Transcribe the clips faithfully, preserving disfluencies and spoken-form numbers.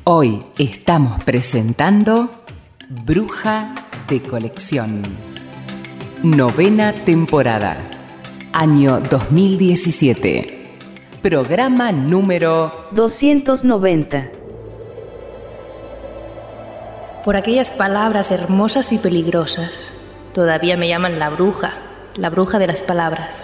Hoy estamos presentando Bruja de Colección. Novena temporada, año dos mil diecisiete. Programa número doscientos noventa. Por aquellas palabras hermosas y peligrosas, todavía me llaman la bruja, la bruja de las palabras.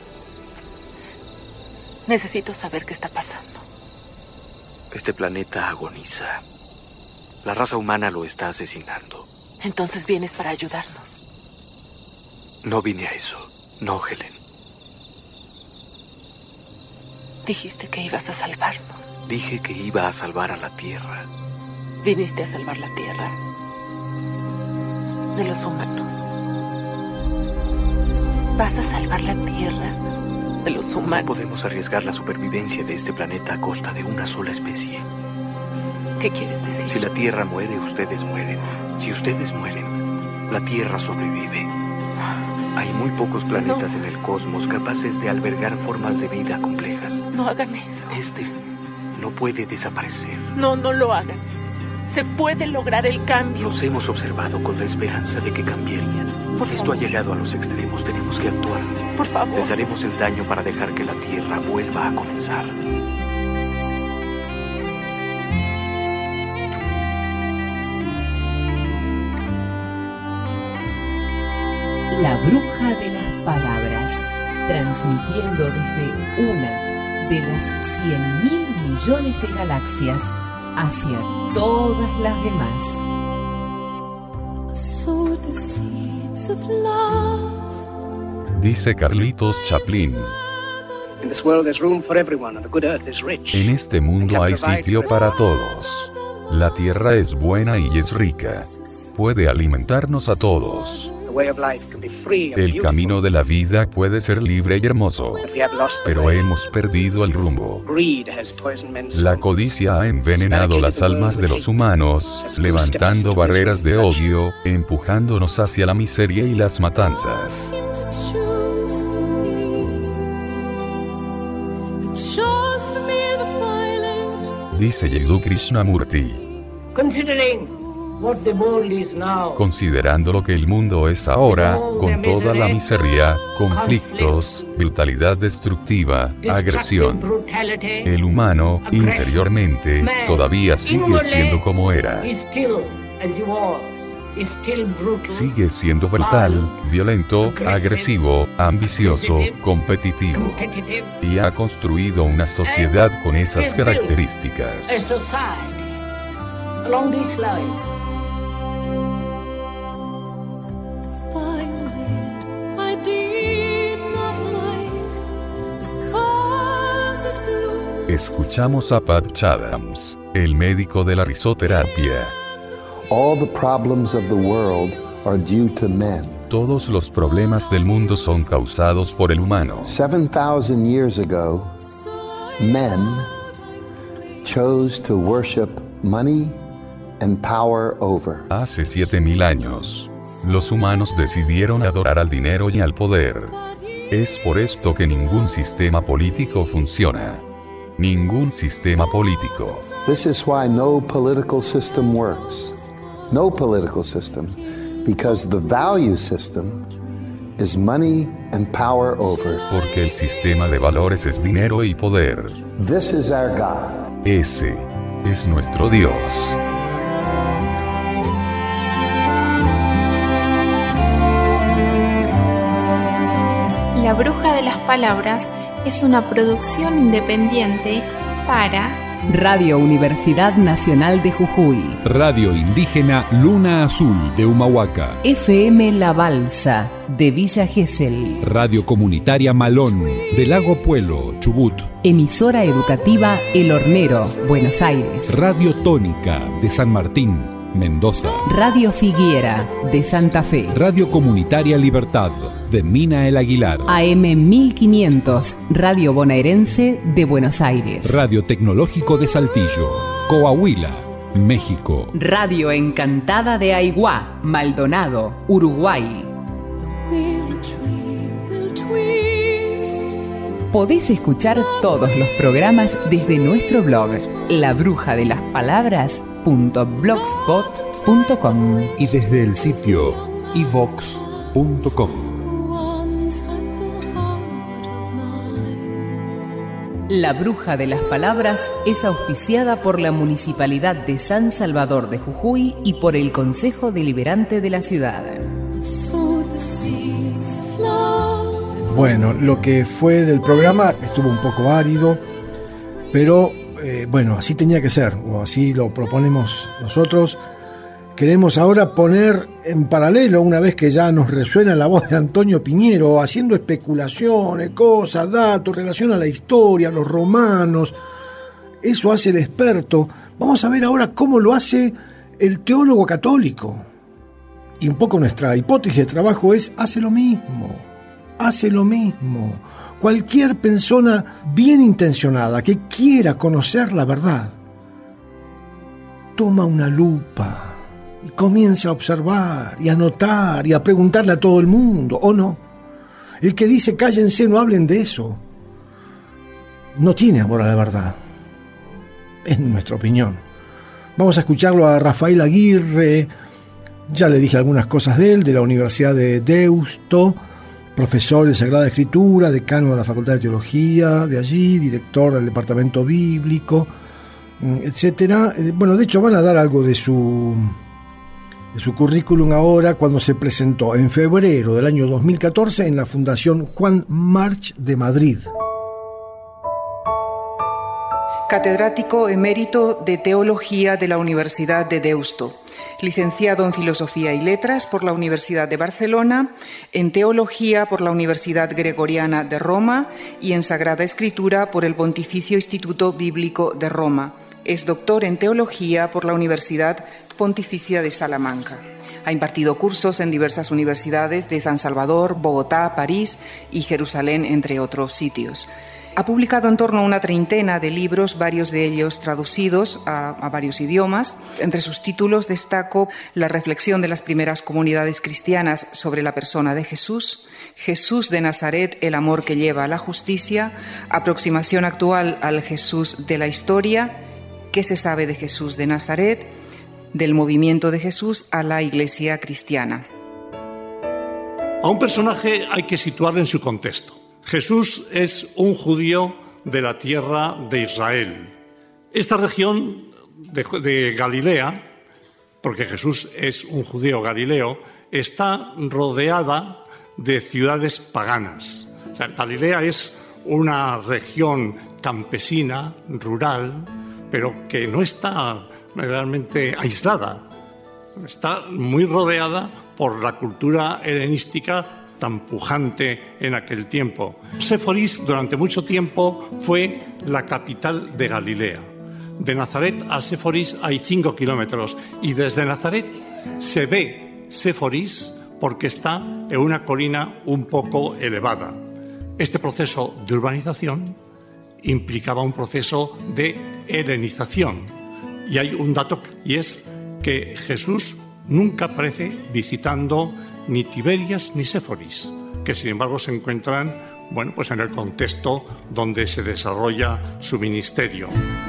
Necesito saber qué está pasando. Este planeta agoniza. La raza humana lo está asesinando. Entonces vienes para ayudarnos. No vine a eso. No, Helen. Dijiste que ibas a salvarnos. Dije que iba a salvar a la Tierra. Viniste a salvar la Tierra de los humanos. Vas a salvar la Tierra de los humanos. No podemos arriesgar la supervivencia de este planeta a costa de una sola especie. ¿Qué quieres decir? Si la Tierra muere, ustedes mueren. Si ustedes mueren, la Tierra sobrevive. Hay muy pocos planetas no. en el cosmos capaces de albergar formas de vida complejas. No hagan eso. Este no puede desaparecer. No, no lo hagan. Se puede lograr el cambio. Los hemos observado con la esperanza de que cambiarían. Por Esto favor. ha llegado a los extremos. Tenemos que actuar. Por favor. Les haremos el daño para dejar que la Tierra vuelva a comenzar. La Bruja de las Palabras, transmitiendo desde una de las cien mil millones de galaxias hacia todas las demás. Dice Carlitos Chaplin. En este mundo hay sitio para todos. La tierra es buena y es rica. Puede alimentarnos a todos. El camino de la vida puede ser libre y hermoso, pero hemos perdido el rumbo. La codicia ha envenenado las almas de los humanos, levantando barreras de odio, empujándonos hacia la miseria y las matanzas. Dice Yadu Krishnamurti. Considerando lo que el mundo es ahora, con toda la miseria, conflictos, brutalidad destructiva, agresión, el humano, interiormente, todavía sigue siendo como era. Sigue siendo brutal, violento, agresivo, ambicioso, competitivo. Y ha construido una sociedad con esas características. Escuchamos a Pat Chadams, el médico de la risoterapia. All the problems of the world are due to men. Todos los problemas del mundo son causados por el humano. Seven thousand years ago, men chose to worship money and power over. Hace siete mil años, los humanos decidieron adorar al dinero y al poder. Es por esto que ningún sistema político funciona. Ningún sistema político. This is why no political system works. No political system, because the value system is money and power over. Porque el sistema de valores es dinero y poder. This is our God. Ese es nuestro Dios. La Bruja de las Palabras es una producción independiente para Radio Universidad Nacional de Jujuy, Radio Indígena Luna Azul de Humahuaca, F M La Balsa de Villa Gesell, Radio Comunitaria Malón de Lago Puelo, Chubut, Emisora Educativa El Hornero, Buenos Aires, Radio Tónica de San Martín, Mendoza, Radio Figuera de Santa Fe, Radio Comunitaria Libertad de Mina El Aguilar, A M mil quinientos, Radio Bonaerense de Buenos Aires, Radio Tecnológico de Saltillo, Coahuila, México, Radio Encantada de Aiguá, Maldonado, Uruguay, Podés escuchar todos los programas desde nuestro blog, la bruja de las palabras punto blogspot punto com y desde el sitio i vox punto com. La Bruja de las Palabras es auspiciada por la Municipalidad de San Salvador de Jujuy y por el Consejo Deliberante de la ciudad. Bueno, lo que fue del programa estuvo un poco árido, pero eh, bueno, así tenía que ser, o así lo proponemos nosotros. Queremos ahora poner en paralelo, una vez que ya nos resuena la voz de Antonio Piñero, haciendo especulaciones, cosas, datos, relación a la historia, a los romanos. Eso hace el experto. Vamos a ver ahora cómo lo hace el teólogo católico. Y un poco nuestra hipótesis de trabajo es, hace lo mismo, hace lo mismo. Cualquier persona bien intencionada que quiera conocer la verdad, toma una lupa y comienza a observar y a notar y a preguntarle a todo el mundo, ¿o no? El que dice cállense, no hablen de eso, no tiene amor a la verdad, es nuestra opinión. Vamos a escucharlo a Rafael Aguirre. Ya le dije algunas cosas de él, de la Universidad de Deusto, profesor de Sagrada Escritura, decano de la Facultad de Teología de allí, director del Departamento Bíblico, etcétera. Bueno, de hecho van a dar algo de su... de su currículum ahora, cuando se presentó en febrero del año dos mil catorce en la Fundación Juan March de Madrid. Catedrático emérito de Teología de la Universidad de Deusto, licenciado en Filosofía y Letras por la Universidad de Barcelona, en Teología por la Universidad Gregoriana de Roma y en Sagrada Escritura por el Pontificio Instituto Bíblico de Roma. Es doctor en Teología por la Universidad Pontificia de Salamanca. Ha impartido cursos en diversas universidades de San Salvador, Bogotá, París y Jerusalén, entre otros sitios. Ha publicado en torno a una treintena de libros, varios de ellos traducidos a, a varios idiomas. Entre sus títulos destaco La reflexión de las primeras comunidades cristianas sobre la persona de Jesús, Jesús de Nazaret, el amor que lleva a la justicia, Aproximación actual al Jesús de la historia, ¿Qué se sabe de Jesús de Nazaret?, del movimiento de Jesús a la Iglesia cristiana. A un personaje hay que situarlo en su contexto. Jesús es un judío de la tierra de Israel. Esta región de, de Galilea, porque Jesús es un judío galileo, está rodeada de ciudades paganas. O sea, Galilea es una región campesina, rural, pero que no está realmente aislada. Está muy rodeada por la cultura helenística tan pujante en aquel tiempo. Séforis durante mucho tiempo fue la capital de Galilea. De Nazaret a Séforis hay cinco kilómetros y desde Nazaret se ve Séforis porque está en una colina un poco elevada. Este proceso de urbanización implicaba un proceso de helenización. Y hay un dato, y es que Jesús nunca aparece visitando ni Tiberias ni Séforis, que sin embargo se encuentran, bueno, pues en el contexto donde se desarrolla su ministerio.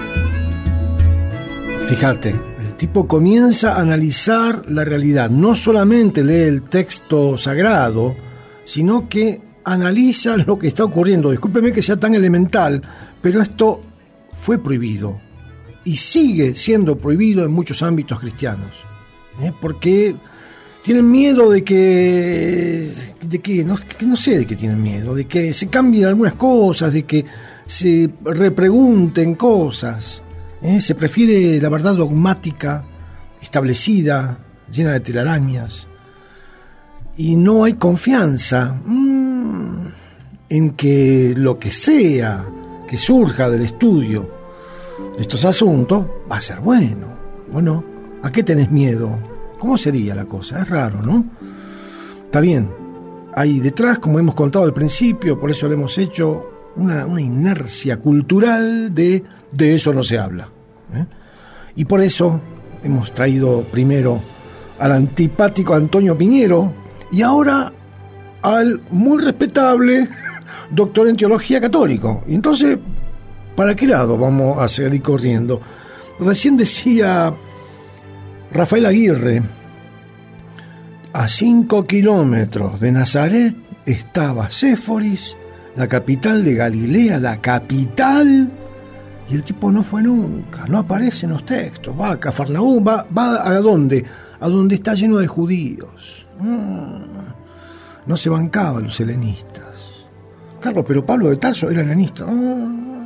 Fíjate, el tipo comienza a analizar la realidad, no solamente lee el texto sagrado, sino que analiza lo que está ocurriendo. Discúlpeme que sea tan elemental, pero esto fue prohibido y sigue siendo prohibido en muchos ámbitos cristianos, ¿eh? Porque tienen miedo de que, de que no, que no sé de qué tienen miedo, de que se cambien algunas cosas, de que se repregunten cosas, ¿eh? Se prefiere la verdad dogmática, establecida, llena de telarañas, y no hay confianza mmm, en que lo que sea que surja del estudio de estos asuntos va a ser bueno. Bueno, ¿a qué tenés miedo? ¿Cómo sería la cosa? Es raro, ¿no? Está bien, hay detrás, como hemos contado al principio, por eso lo hemos hecho, una, una inercia cultural de de eso no se habla, ¿eh? Y por eso hemos traído primero al antipático Antonio Piñero y ahora al muy respetable, doctor en teología católico. Y entonces, ¿para qué lado vamos a seguir corriendo? Recién decía Rafael Aguirre, a cinco kilómetros de Nazaret estaba Séforis, la capital de Galilea, la capital, y el tipo no fue nunca, no aparece en los textos. Va a Cafarnaúm, va, va a dónde, a donde está lleno de judíos. Mm, no se bancaban los helenistas. Carlos, pero Pablo de Tarso era helenista. Mm.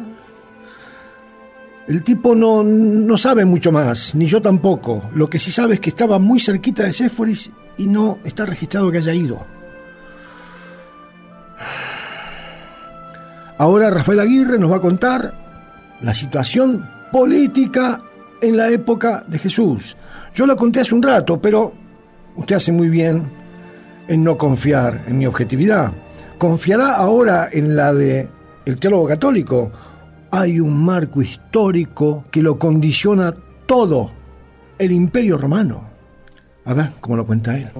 El tipo no, no sabe mucho más, ni yo tampoco. Lo que sí sabe es que estaba muy cerquita de Séforis y no está registrado que haya ido. Ahora Rafael Aguirre nos va a contar la situación política en la época de Jesús. Yo la conté hace un rato, pero usted hace muy bien en no confiar en mi objetividad. ¿Confiará ahora en la de el teólogo católico? Hay un marco histórico que lo condiciona todo, el Imperio Romano. A ver, ¿cómo lo cuenta él?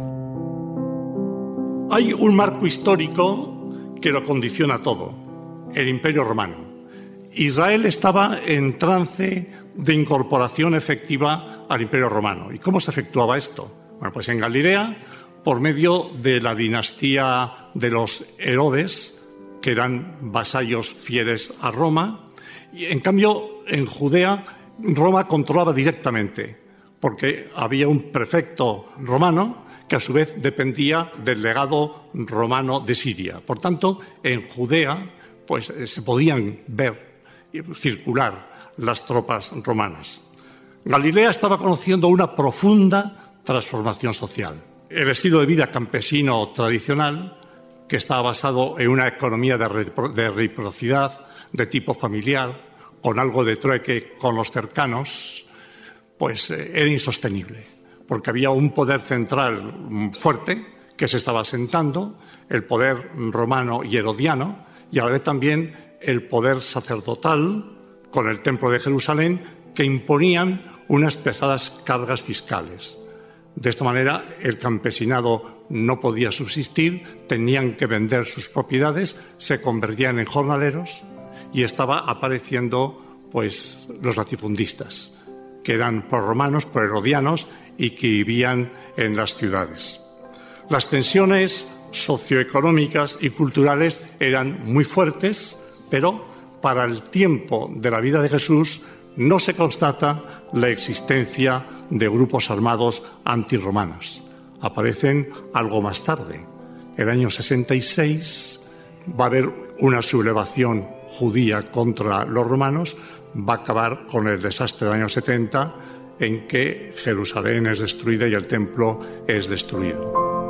Hay un marco histórico que lo condiciona todo, el Imperio Romano. Israel estaba en trance de incorporación efectiva al Imperio Romano. ¿Y cómo se efectuaba esto? Bueno, pues en Galilea, por medio de la dinastía de los Herodes, que eran vasallos fieles a Roma. Y en cambio, en Judea, Roma controlaba directamente, porque había un prefecto romano que a su vez dependía del legado romano de Siria. Por tanto, en Judea pues, se podían ver y circular las tropas romanas. Galilea estaba conociendo una profunda transformación social. El estilo de vida campesino tradicional, que estaba basado en una economía de reciprocidad de tipo familiar, con algo de trueque con los cercanos, pues eh, era insostenible, porque había un poder central fuerte que se estaba asentando, el poder romano y herodiano, y a la vez también el poder sacerdotal con el Templo de Jerusalén, que imponían unas pesadas cargas fiscales. De esta manera, el campesinado no podía subsistir, tenían que vender sus propiedades, se convertían en jornaleros y estaba apareciendo pues, los latifundistas, que eran proromanos, proherodianos y que vivían en las ciudades. Las tensiones socioeconómicas y culturales eran muy fuertes, pero para el tiempo de la vida de Jesús no se constata la existencia de grupos armados antirromanos. Aparecen algo más tarde. El año sesenta y seis va a haber una sublevación judía contra los romanos, va a acabar con el desastre del año setenta, en que Jerusalén es destruida y el templo es destruido.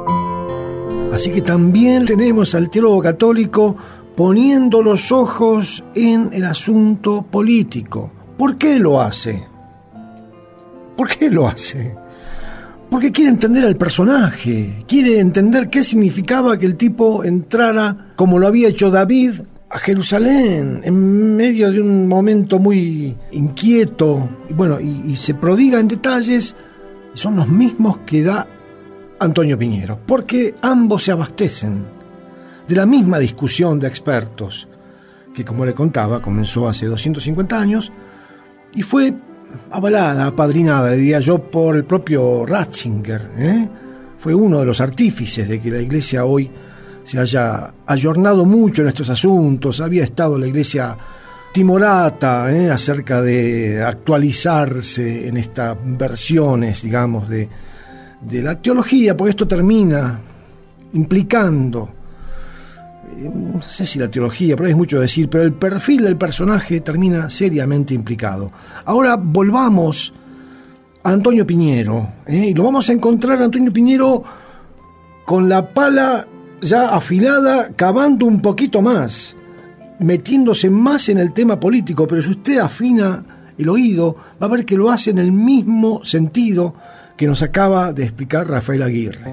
Así que también tenemos al teólogo católico poniendo los ojos en el asunto político. ¿Por qué lo hace? ¿Por qué lo hace? Porque quiere entender al personaje, quiere entender qué significaba que el tipo entrara, como lo había hecho David, a Jerusalén, en medio de un momento muy inquieto, y bueno, y, y se prodiga en detalles, son los mismos que da Antonio Piñero, porque ambos se abastecen de la misma discusión de expertos, que como le contaba, comenzó hace doscientos cincuenta años, y fue avalada, apadrinada, le diría yo, por el propio Ratzinger, ¿eh? Fue uno de los artífices de que la Iglesia hoy se haya ayornado mucho en estos asuntos. Había estado la Iglesia timorata ¿eh? acerca de actualizarse en estas versiones, digamos, de, de la teología, porque esto termina implicando, eh, no sé si la teología, pero es mucho decir, pero el perfil del personaje termina seriamente implicado. Ahora volvamos a Antonio Piñero, ¿eh? y lo vamos a encontrar a Antonio Piñero con la pala ya afilada, cavando un poquito más, metiéndose más en el tema político, pero si usted afina el oído, va a ver que lo hace en el mismo sentido que nos acaba de explicar Rafael Aguirre.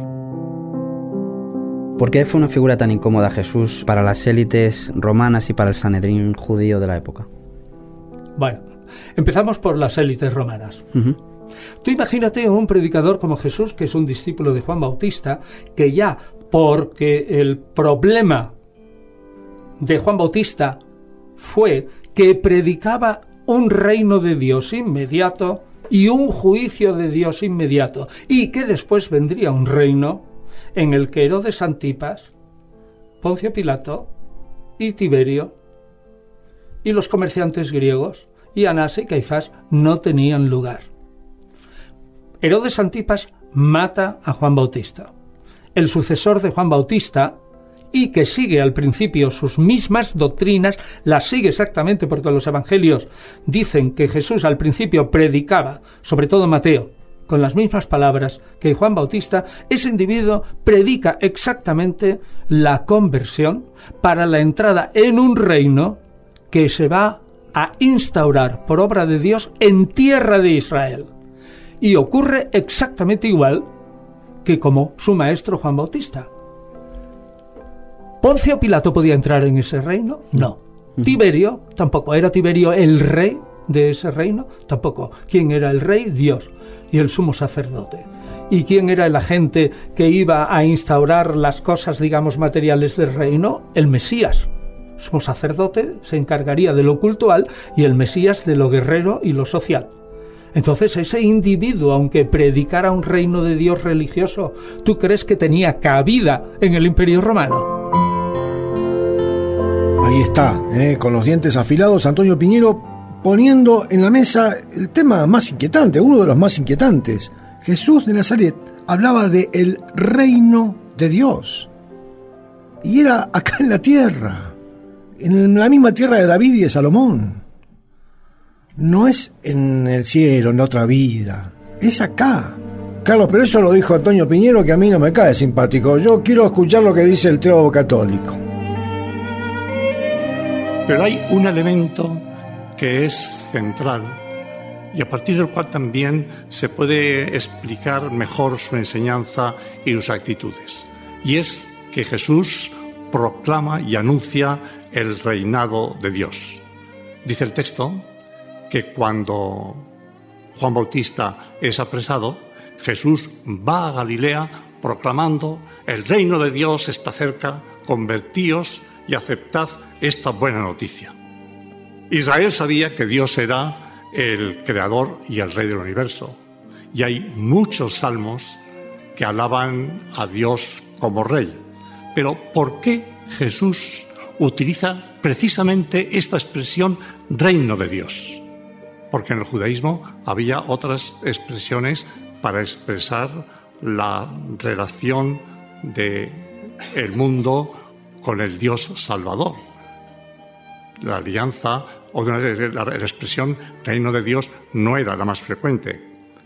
¿Por qué fue una figura tan incómoda Jesús para las élites romanas y para el Sanedrín judío de la época? Bueno, empezamos por las élites romanas. Uh-huh. Tú imagínate un predicador como Jesús, que es un discípulo de Juan Bautista, que ya porque el problema de Juan Bautista fue que predicaba un reino de Dios inmediato y un juicio de Dios inmediato, y que después vendría un reino en el que Herodes Antipas, Poncio Pilato y Tiberio y los comerciantes griegos y Anás y Caifás no tenían lugar. Herodes Antipas mata a Juan Bautista. El sucesor de Juan Bautista, y que sigue al principio sus mismas doctrinas, las sigue exactamente porque los evangelios dicen que Jesús al principio predicaba, sobre todo Mateo, con las mismas palabras que Juan Bautista. Ese individuo predica exactamente la conversión para la entrada en un reino que se va a instaurar por obra de Dios en tierra de Israel. Y ocurre exactamente igual que como su maestro Juan Bautista. ¿Poncio Pilato podía entrar en ese reino? No. ¿Tiberio? Tampoco. ¿Era Tiberio el rey de ese reino? Tampoco. ¿Quién era el rey? Dios y el sumo sacerdote. ¿Y quién era el agente que iba a instaurar las cosas, digamos, materiales del reino? El Mesías. El sumo sacerdote se encargaría de lo cultural y el Mesías de lo guerrero y lo social. Entonces, ese individuo, aunque predicara un reino de Dios religioso, ¿tú crees que tenía cabida en el Imperio Romano? Ahí está, eh, con los dientes afilados, Antonio Piñero poniendo en la mesa el tema más inquietante, uno de los más inquietantes. Jesús de Nazaret hablaba de el reino de Dios. Y era acá en la tierra, en la misma tierra de David y de Salomón. No es en el cielo, en otra vida, es acá. Carlos, pero eso lo dijo Antonio Piñero, que a mí no me cae simpático. Yo quiero escuchar lo que dice el teólogo católico. Pero hay un elemento que es central y a partir del cual también se puede explicar mejor su enseñanza y sus actitudes. Y es que Jesús proclama y anuncia el reinado de Dios. Dice el texto que cuando Juan Bautista es apresado, Jesús va a Galilea proclamando: el reino de Dios está cerca, convertíos y aceptad esta buena noticia. Israel sabía que Dios era el creador y el rey del universo, y hay muchos salmos que alaban a Dios como rey. Pero ¿por qué Jesús utiliza precisamente esta expresión reino de Dios? Porque en el judaísmo había otras expresiones para expresar la relación del mundo con el Dios Salvador. La alianza o la, la, la expresión reino de Dios no era la más frecuente.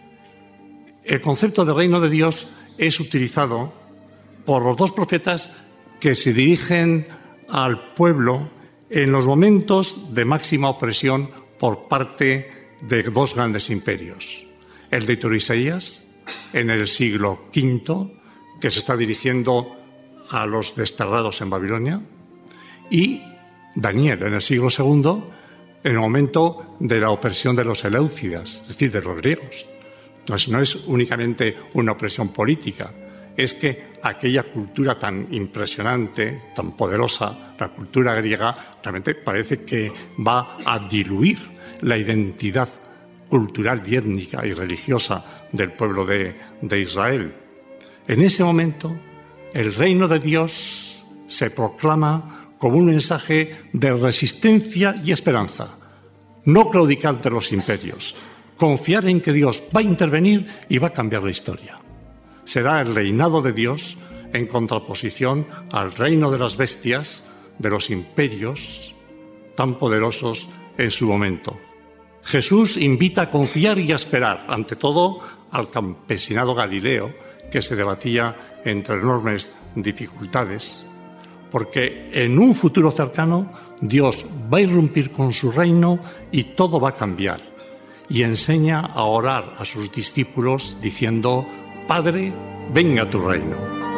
El concepto de reino de Dios es utilizado por los dos profetas que se dirigen al pueblo en los momentos de máxima opresión por parte de dos grandes imperios. El de Tiro Isaías, en el siglo quinto, que se está dirigiendo a los desterrados en Babilonia, y Daniel, en el siglo segundo, en el momento de la opresión de los Eleucidas, es decir, de los griegos. Entonces, no es únicamente una opresión política, es que aquella cultura tan impresionante, tan poderosa, la cultura griega, realmente parece que va a diluir la identidad cultural y étnica y religiosa del pueblo de, de Israel. En ese momento, el reino de Dios se proclama como un mensaje de resistencia y esperanza. No claudicar ante los imperios, confiar en que Dios va a intervenir y va a cambiar la historia. Será el reinado de Dios en contraposición al reino de las bestias, de los imperios tan poderosos en su momento. Jesús invita a confiar y a esperar, ante todo al campesinado galileo, que se debatía entre enormes dificultades, porque en un futuro cercano Dios va a irrumpir con su reino y todo va a cambiar. Y enseña a orar a sus discípulos diciendo: Padre, venga tu reino.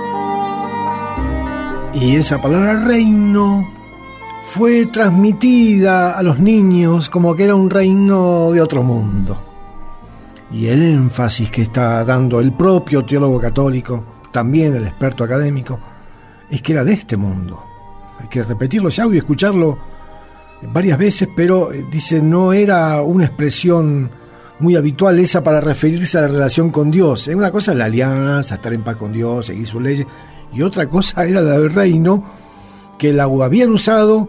Y esa palabra reino fue transmitida a los niños como que era un reino de otro mundo. Y el énfasis que está dando el propio teólogo católico, también el experto académico, es que era de este mundo. hay que repetirlo ese audio, escucharlo varias veces, pero eh, dice, no era una expresión muy habitual esa para referirse a la relación con Dios. Una cosa es la alianza, estar en paz con Dios, seguir sus leyes, y otra cosa era la del reino, que la habían usado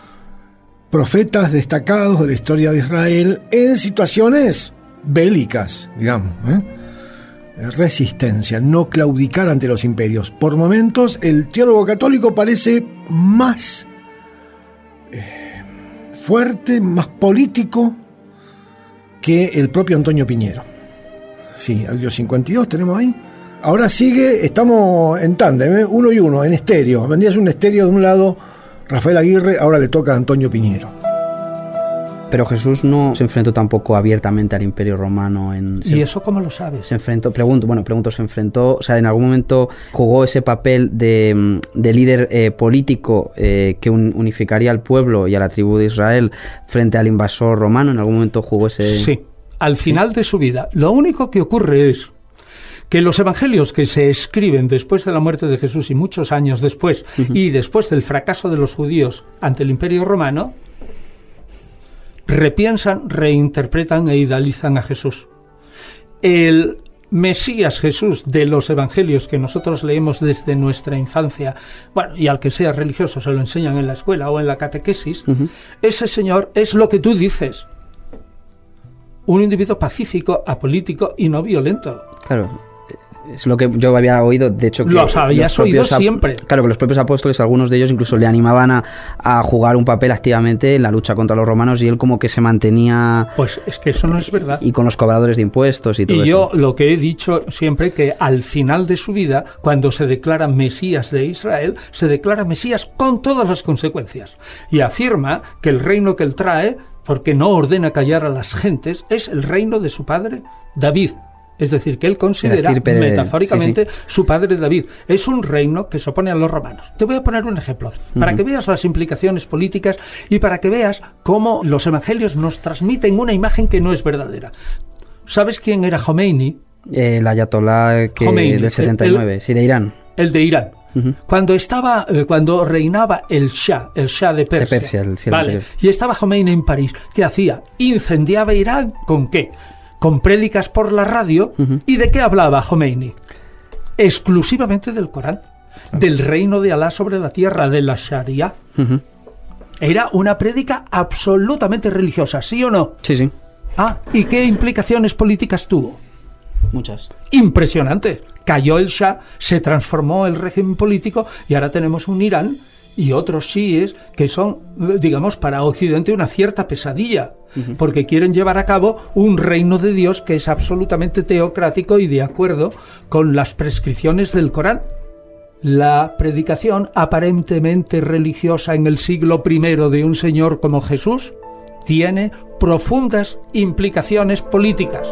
profetas destacados de la historia de Israel en situaciones bélicas, digamos, ¿eh? Resistencia, no claudicar ante los imperios. Por momentos el teólogo católico parece más eh, fuerte, más político que el propio Antonio Piñero. Sí, audio cincuenta y dos tenemos ahí. Ahora sigue, estamos en tándem, ¿eh? uno y uno, en estéreo. Vendría a ser un estéreo de un lado Rafael Aguirre, ahora le toca a Antonio Piñero. Pero Jesús no se enfrentó tampoco abiertamente al Imperio Romano. En, ¿Y eso cómo lo sabes? Se enfrentó, pregunto, bueno, pregunto, se enfrentó, o sea, en algún momento jugó ese papel de, de líder eh, político eh, que un, unificaría al pueblo y a la tribu de Israel frente al invasor romano. En algún momento jugó ese... Sí, al final sí. de su vida. Lo único que ocurre es que los evangelios que se escriben después de la muerte de Jesús y muchos años después, uh-huh. y después del fracaso de los judíos ante el Imperio Romano, repiensan, reinterpretan e idealizan a Jesús. El Mesías Jesús de los evangelios que nosotros leemos desde nuestra infancia, bueno, y al que sea religioso se lo enseñan en la escuela o en la catequesis, uh-huh. ese señor es lo que tú dices. Un individuo pacífico, apolítico y no violento. Claro. Es lo que yo había oído, de hecho... Que los habías oído siempre. Claro, que los propios apóstoles, algunos de ellos incluso le animaban a, a jugar un papel activamente en la lucha contra los romanos y él como que se mantenía... Pues es que eso no es verdad. Y con los cobradores de impuestos y todo eso. Y yo lo que he dicho siempre, que al final de su vida, cuando se declara Mesías de Israel, se declara Mesías con todas las consecuencias. Y afirma que el reino que él trae, porque no ordena callar a las gentes, es el reino de su padre David. Es decir, que él considera de, metafóricamente sí, sí. su padre David. Es un reino que se opone a los romanos. Te voy a poner un ejemplo, para uh-huh. que veas las implicaciones políticas y para que veas cómo los evangelios nos transmiten una imagen que no es verdadera. ¿Sabes quién era Jomeini? Eh, el ayatolá que Jomeini, del setenta y nueve, el, sí, de Irán. El de Irán. Uh-huh. Cuando estaba, eh, cuando reinaba el Shah, el Shah de Persia, de Persia el, sí, vale, y estaba Jomeini en París, ¿qué hacía? Incendiaba Irán, ¿con qué? Con prédicas por la radio. Uh-huh. ¿Y de qué hablaba Jomeini? Exclusivamente del Corán, uh-huh. del reino de Alá sobre la tierra, de la Sharia. Uh-huh. Era una prédica absolutamente religiosa, ¿sí o no? Sí, sí. Ah, ¿y qué implicaciones políticas tuvo? Muchas. Impresionante. Cayó el Shah, se transformó el régimen político y ahora tenemos un Irán y otros chiíes que son, digamos, para Occidente una cierta pesadilla, uh-huh. porque quieren llevar a cabo un reino de Dios que es absolutamente teocrático y de acuerdo con las prescripciones del Corán. La predicación aparentemente religiosa en el siglo primero de un señor como Jesús tiene profundas implicaciones políticas.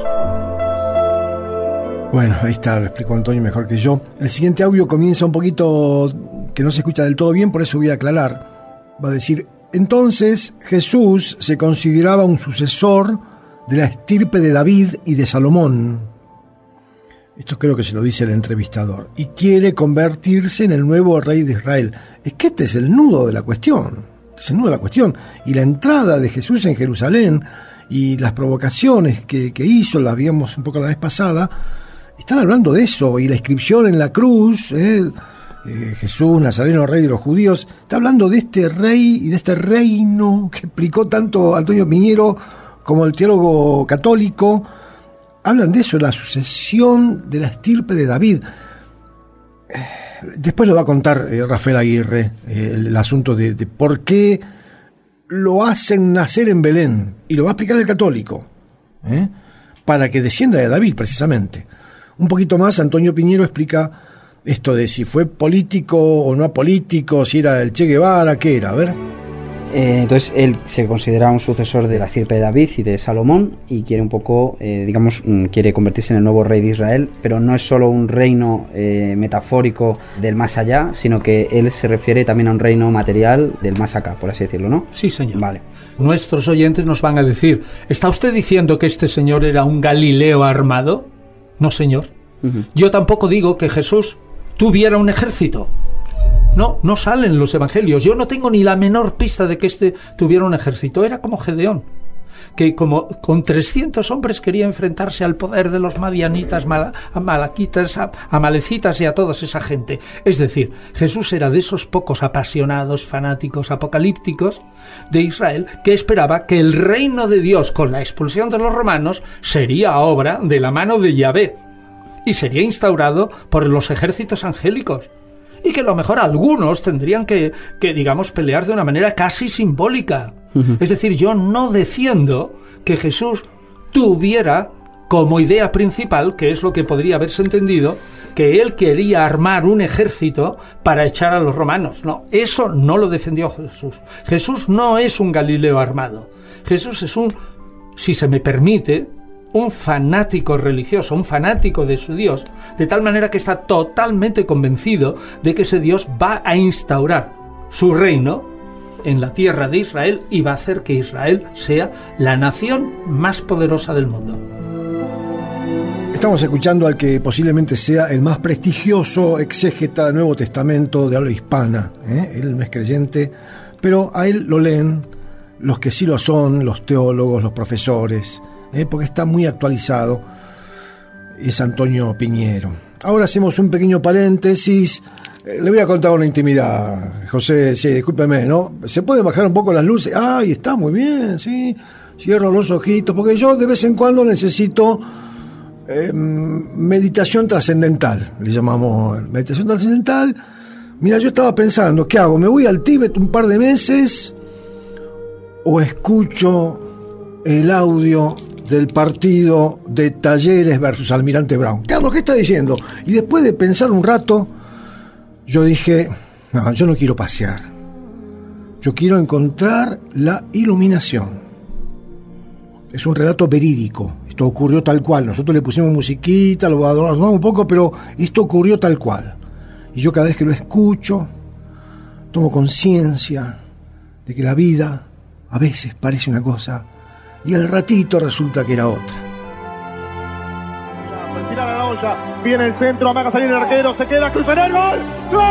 Bueno, ahí está, lo explicó Antonio mejor que yo. El siguiente audio comienza un poquito que no se escucha del todo bien, por eso voy a aclarar. Va a decir, entonces Jesús se consideraba un sucesor de la estirpe de David y de Salomón. Esto creo que se lo dice el entrevistador. Y quiere convertirse en el nuevo rey de Israel. Es que este es el nudo de la cuestión. Este es el nudo de la cuestión. Y la entrada de Jesús en Jerusalén y las provocaciones que, que hizo, las vimos un poco la vez pasada, están hablando de eso, y la inscripción en la cruz, eh, eh, Jesús, Nazareno, rey de los judíos, está hablando de este rey y de este reino que explicó tanto Antonio Piñero como el teólogo católico. Hablan de eso, la sucesión de la estirpe de David. Después lo va a contar eh, Rafael Aguirre, eh, el, el asunto de, de por qué lo hacen nacer en Belén, y lo va a explicar el católico, ¿eh? para que descienda de David, precisamente. Un poquito más, Antonio Piñero explica esto de si fue político o no político, si era el Che Guevara, qué era, a ver. Eh, entonces él se considera un sucesor de la estirpe de David y de Salomón y quiere un poco, eh, digamos, quiere convertirse en el nuevo rey de Israel, pero no es solo un reino eh, metafórico del más allá, sino que él se refiere también a un reino material del más acá, por así decirlo, ¿no? Sí, señor. Vale. Nuestros oyentes nos van a decir, ¿está usted diciendo que este señor era un Galileo armado? No, señor. Uh-huh. Yo tampoco digo que Jesús tuviera un ejército. No, no salen los evangelios. Yo no tengo ni la menor pista de que este tuviera un ejército. Era como Gedeón, que como con trescientos hombres quería enfrentarse al poder de los madianitas, mal, malaquitas, amalecitas y a toda esa gente. Es decir, Jesús era de esos pocos apasionados, fanáticos, apocalípticos de Israel que esperaba que el reino de Dios, con la expulsión de los romanos, sería obra de la mano de Yahvé y sería instaurado por los ejércitos angélicos. Y que a lo mejor algunos tendrían que, que, digamos, pelear de una manera casi simbólica. Uh-huh. Es decir, yo no defiendo que Jesús tuviera como idea principal, que es lo que podría haberse entendido, que él quería armar un ejército para echar a los romanos. No, eso no lo defendió Jesús. Jesús no es un Galileo armado. Jesús es un, si se me permite, un fanático religioso, un fanático de su Dios, de tal manera que está totalmente convencido de que ese Dios va a instaurar su reino en la tierra de Israel y va a hacer que Israel sea la nación más poderosa del mundo. Estamos escuchando al que posiblemente sea el más prestigioso exégeta del Nuevo Testamento de habla hispana, ¿eh? Él no es creyente, pero a él lo leen los que sí lo son, los teólogos, los profesores, ¿eh? Porque está muy actualizado. Es Antonio Piñero. Ahora hacemos un pequeño paréntesis. Eh, le voy a contar una intimidad, José, sí, discúlpeme, ¿no? ¿Se puede bajar un poco las luces? Ay, está muy bien, sí. Cierro los ojitos, porque yo de vez en cuando necesito eh, meditación trascendental, le llamamos meditación trascendental. Mira, yo estaba pensando, ¿qué hago? ¿Me voy al Tíbet un par de meses o escucho el audio del partido de Talleres versus Almirante Brown? Carlos, ¿qué está diciendo? Y después de pensar un rato, yo dije, no, yo no quiero pasear. Yo quiero encontrar la iluminación. Es un relato verídico. Esto ocurrió tal cual. Nosotros le pusimos musiquita, lo adornamos un poco, pero esto ocurrió tal cual. Y yo cada vez que lo escucho, tomo conciencia de que la vida a veces parece una cosa y al ratito resulta que era otra. Tira la olla, viene el centro, amaga salir el arquero, se queda, cruza el gol. ¡Gol!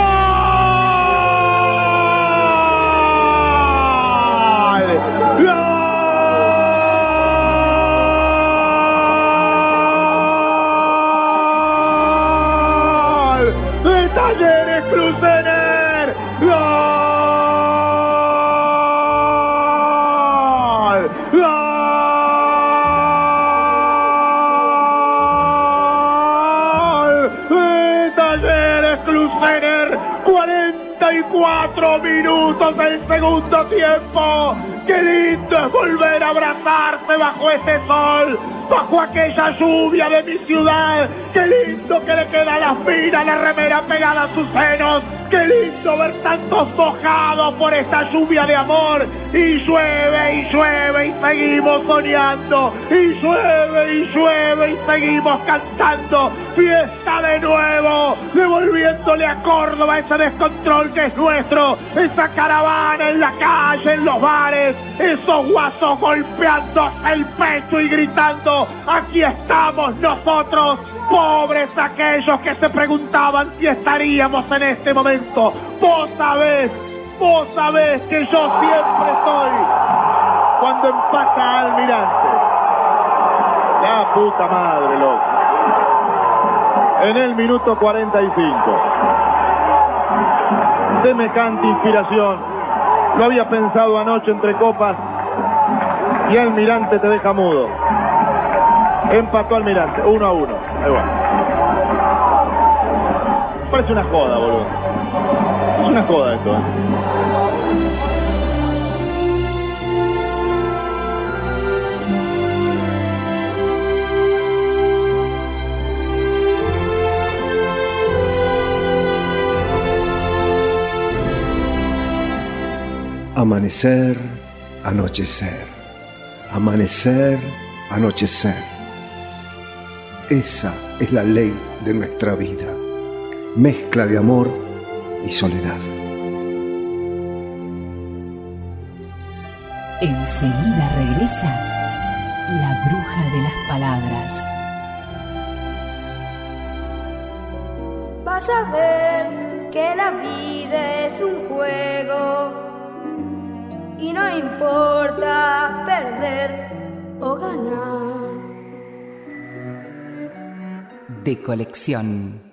¡Gol! ¡De Talleres Crucener! ¡Gol! ¡Gol! cuarenta y cuatro minutos del segundo tiempo. Qué lindo es volver a abrazarse bajo ese sol, bajo aquella lluvia de mi ciudad. Qué lindo que le queda la fina la remera pegada a sus senos. Qué lindo ver tantos mojados por esta lluvia de amor. Y llueve y llueve y seguimos soñando. Y llueve y llueve y seguimos cantando. Fiesta de nuevo, devolviéndole a Córdoba ese descontrol que es nuestro. Esa caravana en la calle, en los bares. Esos guasos golpeando el pecho y gritando: aquí estamos nosotros. Pobres aquellos que se preguntaban si estaríamos en este momento. Vos sabés, vos sabés que yo siempre estoy cuando empata Almirante. La puta madre, loco. En el minuto cuarenta y cinco. Semejante inspiración. Lo había pensado anoche entre copas y Almirante te deja mudo. Empató Almirante, uno a uno. Ahí va. Parece una joda, boludo. Es una joda esto, ¿eh? Amanecer, anochecer. Amanecer, anochecer. Esa es la ley de nuestra vida. Mezcla de amor y soledad. Enseguida regresa la bruja de las palabras. Vas a ver que la vida es un juego y no importa perder o ganar. De colección.